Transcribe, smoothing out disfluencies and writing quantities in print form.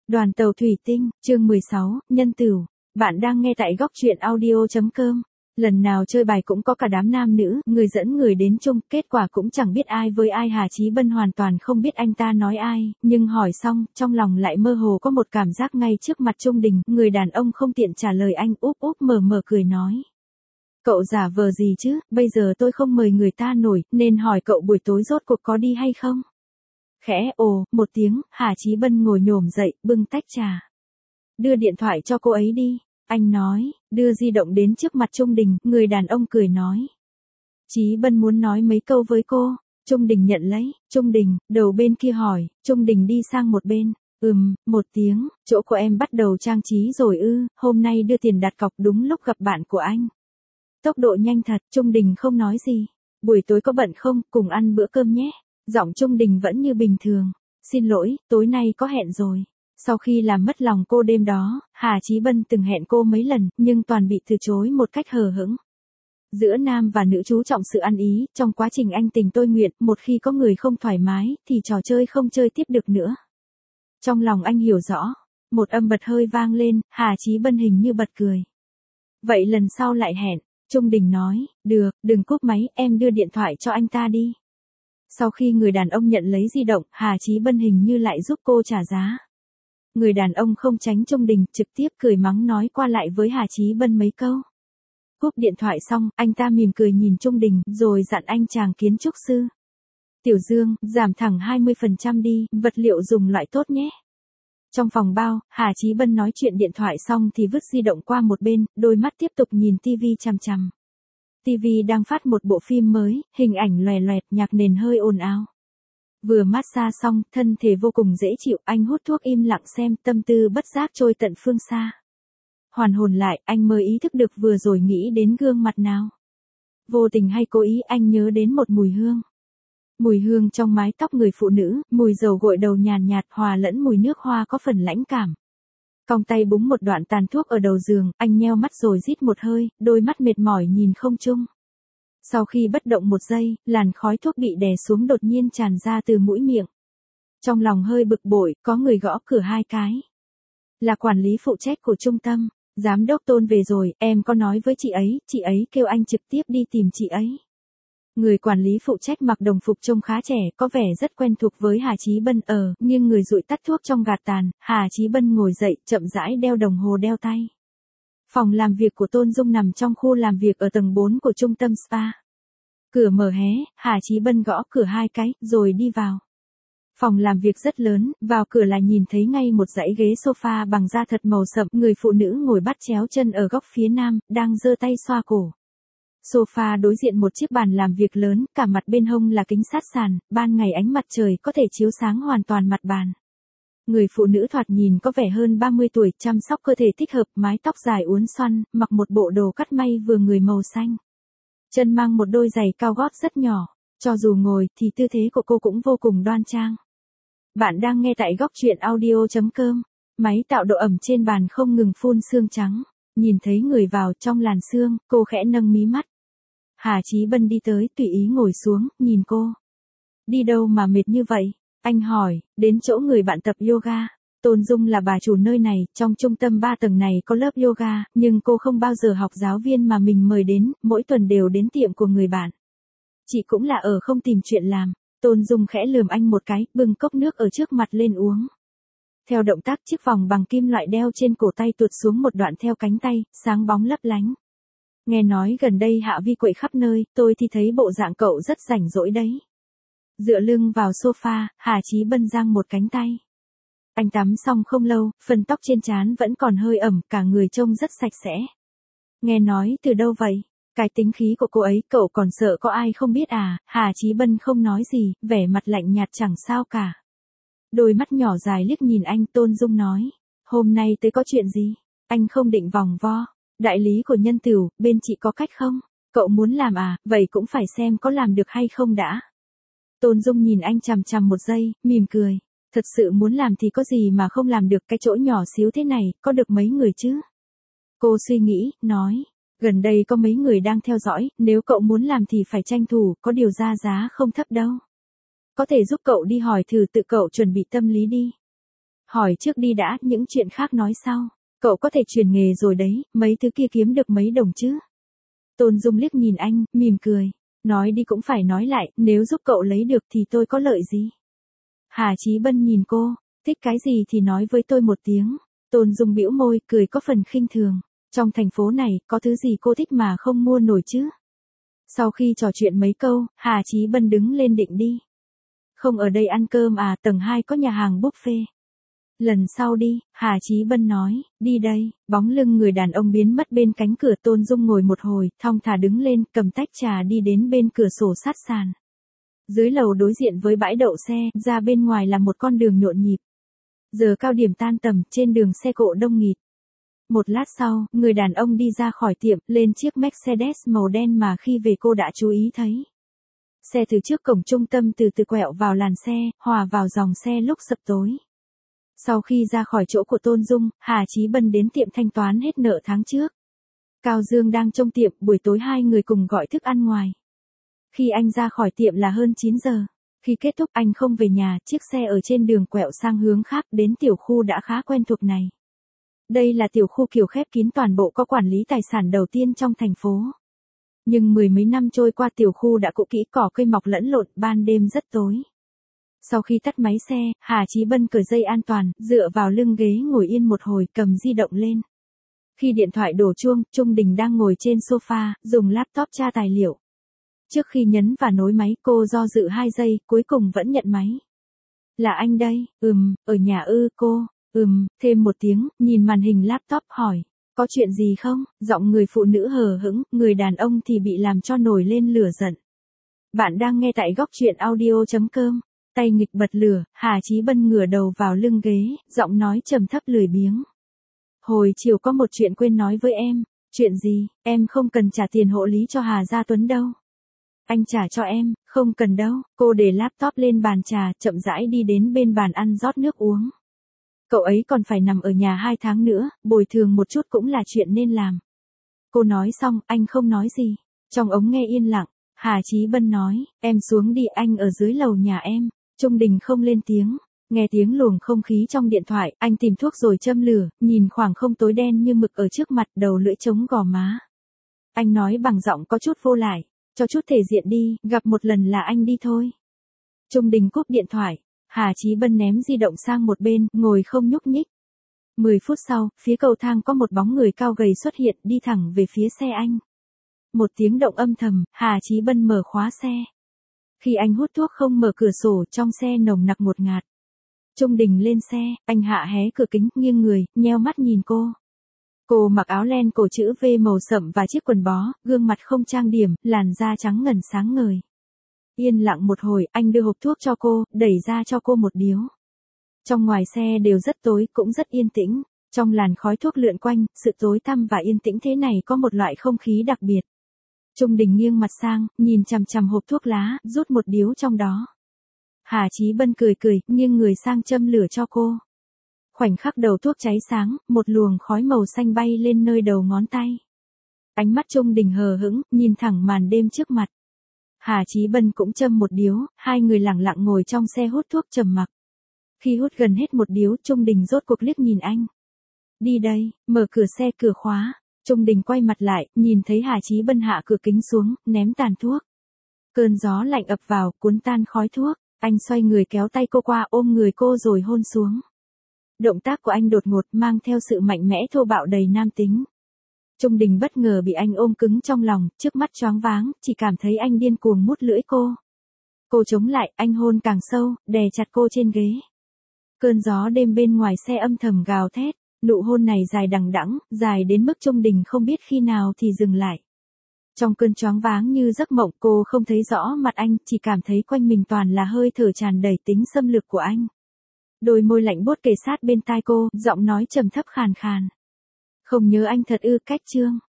Đoàn tàu thủy tinh, chương 16, nhân tửu. Bạn đang nghe tại góc truyện audio.com. Lần nào chơi bài cũng có cả đám nam nữ, người dẫn người đến chung, kết quả cũng chẳng biết ai với ai. Hà Chí Bân hoàn toàn không biết anh ta nói ai, nhưng hỏi xong, trong lòng lại mơ hồ có một cảm giác ngay trước mặt Trung Đình. Người đàn ông không tiện trả lời anh, úp úp mở mở cười nói. Cậu giả vờ gì chứ, bây giờ tôi không mời người ta nổi, nên hỏi cậu buổi tối rốt cuộc có đi hay không? Khẽ ồ, một tiếng, Hà Chí Bân ngồi nhổm dậy, bưng tách trà. Đưa điện thoại cho cô ấy đi, anh nói, đưa di động đến trước mặt Trung Đình, người đàn ông cười nói. Chí Bân muốn nói mấy câu với cô, Trung Đình nhận lấy, Trung Đình, đầu bên kia hỏi, Trung Đình đi sang một bên, một tiếng, chỗ của em bắt đầu trang trí rồi ư, hôm nay đưa tiền đặt cọc đúng lúc gặp bạn của anh. Tốc độ nhanh thật, Trung Đình không nói gì, buổi tối có bận không, cùng ăn bữa cơm nhé. Giọng Trung Đình vẫn như bình thường. Xin lỗi, tối nay có hẹn rồi. Sau khi làm mất lòng cô đêm đó, Hà Chí Bân từng hẹn cô mấy lần, nhưng toàn bị từ chối một cách hờ hững. Giữa nam và nữ chú trọng sự ăn ý, trong quá trình anh tình tôi nguyện, một khi có người không thoải mái, thì trò chơi không chơi tiếp được nữa. Trong lòng anh hiểu rõ, một âm bật hơi vang lên, Hà Chí Bân hình như bật cười. Vậy lần sau lại hẹn, Trung Đình nói, được, đừng cúp máy, em đưa điện thoại cho anh ta đi. Sau khi người đàn ông nhận lấy di động, Hà Chí Bân hình như lại giúp cô trả giá. Người đàn ông không tránh Trung Đình, trực tiếp cười mắng nói qua lại với Hà Chí Bân mấy câu. Cúp điện thoại xong, anh ta mỉm cười nhìn Trung Đình, rồi dặn anh chàng kiến trúc sư. Tiểu Dương, giảm thẳng 20% đi, vật liệu dùng loại tốt nhé. Trong phòng bao, Hà Chí Bân nói chuyện điện thoại xong thì vứt di động qua một bên, đôi mắt tiếp tục nhìn TV chằm chằm. TV đang phát một bộ phim mới, hình ảnh loè loẹt, nhạc nền hơi ồn ào. Vừa massage xong, thân thể vô cùng dễ chịu, anh hút thuốc im lặng xem, tâm tư bất giác trôi tận phương xa. Hoàn hồn lại, anh mới ý thức được vừa rồi nghĩ đến gương mặt nào. Vô tình hay cố ý, anh nhớ đến một mùi hương. Mùi hương trong mái tóc người phụ nữ, mùi dầu gội đầu nhàn nhạt hòa lẫn mùi nước hoa có phần lãnh cảm. Cong tay búng một đoạn tàn thuốc ở đầu giường, anh nheo mắt rồi rít một hơi, đôi mắt mệt mỏi nhìn không trung. Sau khi bất động một giây, làn khói thuốc bị đè xuống đột nhiên tràn ra từ mũi miệng. Trong lòng hơi bực bội, có người gõ cửa 2 cái. Là quản lý phụ trách của trung tâm, giám đốc Tôn về rồi, em có nói với chị ấy kêu anh trực tiếp đi tìm chị ấy. Người quản lý phụ trách mặc đồng phục trông khá trẻ, có vẻ rất quen thuộc với Hà Chí Bân nhưng người dụi tắt thuốc trong gạt tàn, Hà Chí Bân ngồi dậy, chậm rãi đeo đồng hồ đeo tay. Phòng làm việc của Tôn Dung nằm trong khu làm việc ở tầng 4 của trung tâm spa. Cửa mở hé, Hà Chí Bân gõ cửa 2 cái, rồi đi vào. Phòng làm việc rất lớn, vào cửa là nhìn thấy ngay một dãy ghế sofa bằng da thật màu sậm, người phụ nữ ngồi bắt chéo chân ở góc phía nam, đang giơ tay xoa cổ. Sofa đối diện một chiếc bàn làm việc lớn, cả mặt bên hông là kính sát sàn, ban ngày ánh mặt trời có thể chiếu sáng hoàn toàn mặt bàn. Người phụ nữ thoạt nhìn có vẻ hơn 30 tuổi, chăm sóc cơ thể thích hợp, mái tóc dài uốn xoăn, mặc một bộ đồ cắt may vừa người màu xanh. Chân mang một đôi giày cao gót rất nhỏ, cho dù ngồi thì tư thế của cô cũng vô cùng đoan trang. Bạn đang nghe tại góc truyện audio.com. Máy tạo độ ẩm trên bàn không ngừng phun sương trắng. Nhìn thấy người vào trong làn sương, cô khẽ nâng mí mắt. Hà Chí Bân đi tới, tùy ý ngồi xuống, nhìn cô. Đi đâu mà mệt như vậy? Anh hỏi, đến chỗ người bạn tập yoga. Tôn Dung là bà chủ nơi này, trong trung tâm 3 tầng này có lớp yoga, nhưng cô không bao giờ học giáo viên mà mình mời đến, mỗi tuần đều đến tiệm của người bạn. Chị cũng là ở không tìm chuyện làm. Tôn Dung khẽ lườm anh một cái, bưng cốc nước ở trước mặt lên uống. Theo động tác chiếc vòng bằng kim loại đeo trên cổ tay tuột xuống một đoạn theo cánh tay, sáng bóng lấp lánh. Nghe nói gần đây Hạ Vi quậy khắp nơi, tôi thì thấy bộ dạng cậu rất rảnh rỗi đấy. Dựa lưng vào sofa, Hà Chí Bân giang một cánh tay. Anh tắm xong không lâu, phần tóc trên trán vẫn còn hơi ẩm, cả người trông rất sạch sẽ. Nghe nói từ đâu vậy? Cái tính khí của cô ấy, cậu còn sợ có ai không biết à? Hà Chí Bân không nói gì, vẻ mặt lạnh nhạt chẳng sao cả. Đôi mắt nhỏ dài liếc nhìn anh, Tôn Dung nói. Hôm nay tới có chuyện gì? Anh không định vòng vo. Đại lý của nhân tửu, bên chị có cách không? Cậu muốn làm à? Vậy cũng phải xem có làm được hay không đã. Tôn Dung nhìn anh chằm chằm một giây, mỉm cười. Thật sự muốn làm thì có gì mà không làm được, cái chỗ nhỏ xíu thế này, có được mấy người chứ? Cô suy nghĩ, nói. Gần đây có mấy người đang theo dõi, nếu cậu muốn làm thì phải tranh thủ, có điều ra giá không thấp đâu. Có thể giúp cậu đi hỏi thử, tự cậu chuẩn bị tâm lý đi. hỏi trước đi đã, những chuyện khác nói sau. Cậu có thể chuyển nghề rồi đấy, mấy thứ kia kiếm được mấy đồng chứ. Tôn Dung liếc nhìn anh, mỉm cười. Nói đi cũng phải nói lại, nếu giúp cậu lấy được thì tôi có lợi gì? Hà Chí Bân nhìn cô, thích cái gì thì nói với tôi một tiếng. Tôn Dung bĩu môi, cười có phần khinh thường. Trong thành phố này, có thứ gì cô thích mà không mua nổi chứ? Sau khi trò chuyện mấy câu, Hà Chí Bân đứng lên định đi. Không ở đây ăn cơm à, tầng 2 có nhà hàng buffet. Lần sau đi, Hà Chí Bân nói, đi đây, bóng lưng người đàn ông biến mất bên cánh cửa. Tôn Dung ngồi một hồi, thong thả đứng lên, cầm tách trà đi đến bên cửa sổ sát sàn. Dưới lầu đối diện với bãi đậu xe, ra bên ngoài là một con đường nhộn nhịp. Giờ cao điểm tan tầm, trên đường xe cộ đông nghịt. Một lát sau, người đàn ông đi ra khỏi tiệm, lên chiếc Mercedes màu đen mà khi về cô đã chú ý thấy. Xe từ trước cổng trung tâm từ từ quẹo vào làn xe, hòa vào dòng xe lúc sập tối. Sau khi ra khỏi chỗ của Tôn Dung, Hà Chí Bân đến tiệm thanh toán hết nợ tháng trước. Cao Dương đang trong tiệm, buổi tối hai người cùng gọi thức ăn ngoài. Khi anh ra khỏi tiệm là hơn 9 giờ. Khi kết thúc anh không về nhà, chiếc xe ở trên đường quẹo sang hướng khác đến tiểu khu đã khá quen thuộc này. Đây là tiểu khu kiểu khép kín toàn bộ có quản lý tài sản đầu tiên trong thành phố. Nhưng mười mấy năm trôi qua tiểu khu đã cũ kỹ, cỏ cây mọc lẫn lộn, ban đêm rất tối. Sau khi tắt máy xe, Hà Chí Bân cởi dây an toàn, dựa vào lưng ghế ngồi yên một hồi, cầm di động lên. Khi điện thoại đổ chuông, Trung Đình đang ngồi trên sofa, dùng laptop tra tài liệu. Trước khi nhấn và nối máy, cô do dự 2 giây, cuối cùng vẫn nhận máy. Là anh đây, ở nhà ư, cô, thêm một tiếng, nhìn màn hình laptop hỏi, có chuyện gì không? Giọng người phụ nữ hờ hững, người đàn ông thì bị làm cho nổi lên lửa giận. Bạn đang nghe tại góc truyện audio.com. Tay nghịch bật lửa, Hà Chí Bân ngửa đầu vào lưng ghế, giọng nói trầm thấp lười biếng. Hồi chiều có một chuyện quên nói với em. Chuyện gì? Em không cần trả tiền hộ lý cho Hà Gia Tuấn đâu. Anh trả cho em, không cần đâu. Cô để laptop lên bàn trà, chậm rãi đi đến bên bàn ăn rót nước uống. Cậu ấy còn phải nằm ở nhà 2 tháng nữa, bồi thường một chút cũng là chuyện nên làm. Cô nói xong, anh không nói gì. Trong ống nghe yên lặng, Hà Chí Bân nói, em xuống đi, anh ở dưới lầu nhà em. Trung Đình không lên tiếng. Nghe tiếng luồng không khí trong điện thoại, anh tìm thuốc rồi châm lửa, nhìn khoảng không tối đen như mực ở trước mặt, đầu lưỡi chống gò má. Anh nói bằng giọng có chút vô lại, cho chút thể diện đi, gặp một lần là anh đi thôi. Trung Đình cúp điện thoại, Hà Chí Bân ném di động sang một bên, ngồi không nhúc nhích. 10 phút sau, phía cầu thang có một bóng người cao gầy xuất hiện, đi thẳng về phía xe anh. Một tiếng động âm thầm, Hà Chí Bân mở khóa xe. Khi anh hút thuốc không mở cửa sổ, trong xe nồng nặc ngột ngạt. Trung Đình lên xe, anh hạ hé cửa kính, nghiêng người, nheo mắt nhìn cô. Cô mặc áo len cổ chữ V màu sậm và chiếc quần bó, gương mặt không trang điểm, làn da trắng ngần sáng ngời. Yên lặng một hồi, anh đưa hộp thuốc cho cô, đẩy ra cho cô một điếu. Trong ngoài xe đều rất tối, cũng rất yên tĩnh. Trong làn khói thuốc lượn quanh, sự tối tăm và yên tĩnh thế này có một loại không khí đặc biệt. Trung Đình nghiêng mặt sang, nhìn chằm chằm hộp thuốc lá, rút một điếu trong đó. Hà Chí Bân cười cười, nghiêng người sang châm lửa cho cô. Khoảnh khắc đầu thuốc cháy sáng, một luồng khói màu xanh bay lên nơi đầu ngón tay. Ánh mắt Trung Đình hờ hững, nhìn thẳng màn đêm trước mặt. Hà Chí Bân cũng châm một điếu, hai người lặng lặng ngồi trong xe hút thuốc trầm mặc. Khi hút gần hết một điếu, Trung Đình rốt cuộc liếc nhìn anh. Đi đây, mở cửa xe, cửa khóa. Trung Đình quay mặt lại, nhìn thấy Hà Chí Bân hạ cửa kính xuống, ném tàn thuốc. Cơn gió lạnh ập vào, cuốn tan khói thuốc. Anh xoay người kéo tay cô qua, ôm người cô rồi hôn xuống. Động tác của anh đột ngột, mang theo sự mạnh mẽ thô bạo đầy nam tính. Trung Đình bất ngờ bị anh ôm cứng trong lòng, trước mắt choáng váng, chỉ cảm thấy anh điên cuồng mút lưỡi cô. Cô chống lại, anh hôn càng sâu, đè chặt cô trên ghế. Cơn gió đêm bên ngoài xe âm thầm gào thét, nụ hôn này dài đằng đẵng, dài đến mức Trung Đình không biết khi nào thì dừng lại. Trong cơn choáng váng như giấc mộng, cô không thấy rõ mặt anh, chỉ cảm thấy quanh mình toàn là hơi thở tràn đầy tính xâm lược của anh. Đôi môi lạnh buốt kề sát bên tai cô, giọng nói trầm thấp khàn khàn. Không nhớ anh thật ư, cách chương.